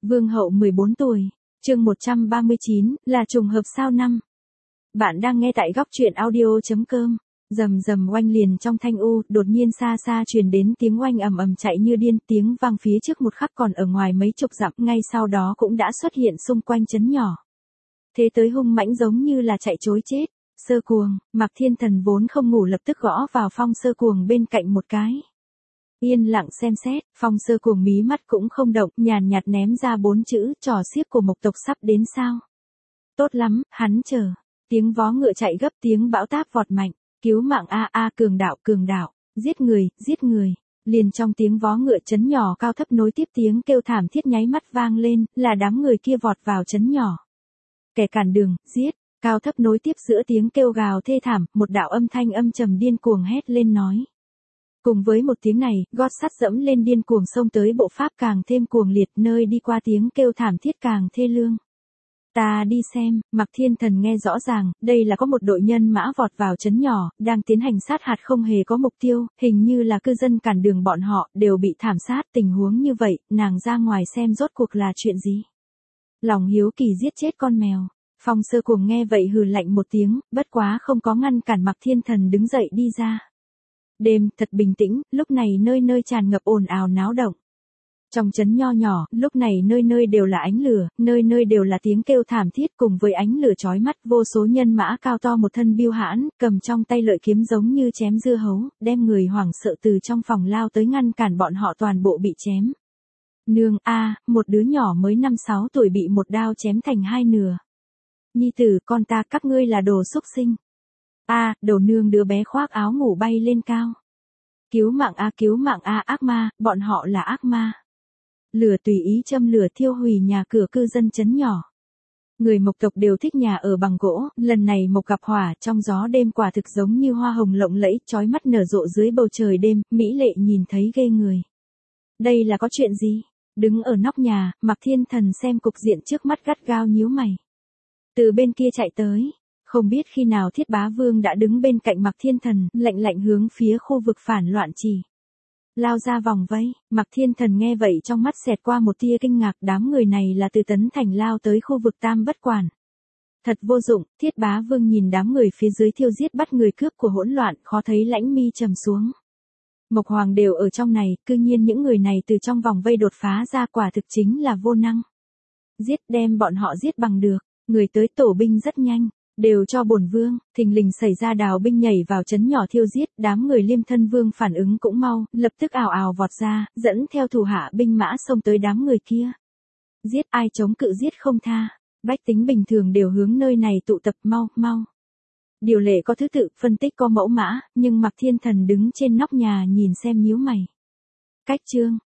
Vương hậu 14 tuổi, chương 139, là trùng hợp sao năm. Bạn đang nghe tại góc truyện audio.com. Rầm rầm oanh liền trong thanh u, đột nhiên xa xa truyền đến tiếng oanh ầm ầm chạy như điên, tiếng vang phía trước một khắc còn ở ngoài mấy chục dặm, ngay sau đó cũng đã xuất hiện xung quanh trấn nhỏ. Thế tới hung mãnh giống như là chạy trối chết. Sơ Cuồng, Mạc Thiên Thần vốn không ngủ lập tức gõ vào Phong Sơ Cuồng bên cạnh một cái. Yên lặng xem xét, Phong Sơ Cuồng mí mắt cũng không động, nhàn nhạt ném ra 4 chữ, trò xiếc của Mộc tộc sắp đến sao. Tốt lắm, hắn chờ. Tiếng vó ngựa chạy gấp, tiếng bão táp vọt mạnh, cứu mạng a, cường đạo, giết người. Liền trong tiếng vó ngựa trấn nhỏ cao thấp nối tiếp tiếng kêu thảm thiết nháy mắt vang lên, là đám người kia vọt vào trấn nhỏ. Kẻ cản đường, giết. Cao thấp nối tiếp giữa tiếng kêu gào thê thảm, một đạo âm thanh âm trầm điên cuồng hét lên nói. Cùng với một tiếng này, gót sắt dẫm lên điên cuồng xông tới bộ pháp càng thêm cuồng liệt, nơi đi qua tiếng kêu thảm thiết càng thê lương. Ta đi xem, Mạc Thiên Thần nghe rõ ràng, đây là có một đội nhân mã vọt vào trấn nhỏ, đang tiến hành sát hạt không hề có mục tiêu, hình như là cư dân cản đường bọn họ, đều bị thảm sát. Tình huống như vậy, nàng ra ngoài xem rốt cuộc là chuyện gì. Lòng hiếu kỳ giết chết con mèo. Phong Sơ Cuồng nghe vậy hừ lạnh một tiếng, bất quá không có ngăn cản Mạc Thiên Thần đứng dậy đi ra. Đêm thật bình tĩnh, lúc này nơi nơi tràn ngập ồn ào náo động. Trong trấn nho nhỏ, lúc này nơi nơi đều là ánh lửa, nơi nơi đều là tiếng kêu thảm thiết cùng với ánh lửa chói mắt, vô số nhân mã cao to một thân biêu hãn, cầm trong tay lợi kiếm giống như chém dưa hấu, đem người hoảng sợ từ trong phòng lao tới ngăn cản bọn họ toàn bộ bị chém. Nương a, một đứa nhỏ mới 5-6 tuổi bị một đao chém thành hai nửa. Nhi tử, con ta, các ngươi là đồ xúc sinh. Đầu nương đứa bé khoác áo ngủ bay lên cao. Cứu mạng a, ác ma, bọn họ là ác ma. Lửa tùy ý châm lửa thiêu hủy nhà cửa cư dân trấn nhỏ. Người Mộc tộc đều thích nhà ở bằng gỗ, lần này Mộc gặp hỏa trong gió đêm quả thực giống như hoa hồng lộng lẫy, chói mắt nở rộ dưới bầu trời đêm, mỹ lệ nhìn thấy ghê người. Đây là có chuyện gì? Đứng ở nóc nhà, Mạc Thiên Thần xem cục diện trước mắt gắt gao nhíu mày. Từ bên kia chạy tới, không biết khi nào Thiết Bá Vương đã đứng bên cạnh Mạc Thiên Thần, lạnh hướng phía khu vực phản loạn chỉ. Lao ra vòng vây, Mạc Thiên Thần nghe vậy trong mắt xẹt qua một tia kinh ngạc, đám người này là từ Tấn Thành lao tới khu vực Tam Bất Quản. Thật vô dụng, Thiết Bá Vương nhìn đám người phía dưới thiêu giết bắt người cướp của hỗn loạn, khó thấy lãnh mi trầm xuống. Mộc Hoàng đều ở trong này, cư nhiên những người này từ trong vòng vây đột phá ra quả thực chính là vô năng. Đem bọn họ giết bằng được. Người tới tổ binh rất nhanh, đều cho bổn vương. Thình lình xảy ra đào binh nhảy vào trấn nhỏ thiêu giết, đám người Liêm Thân Vương phản ứng cũng mau, lập tức ào ào vọt ra, dẫn theo thủ hạ binh mã xông tới đám người kia. Giết ai chống cự giết không tha, bách tính bình thường đều hướng nơi này tụ tập, mau. Điều lệ có thứ tự, phân tích có mẫu mã, nhưng Mạc Thiên Thần đứng trên nóc nhà nhìn xem nhíu mày. Cách chương,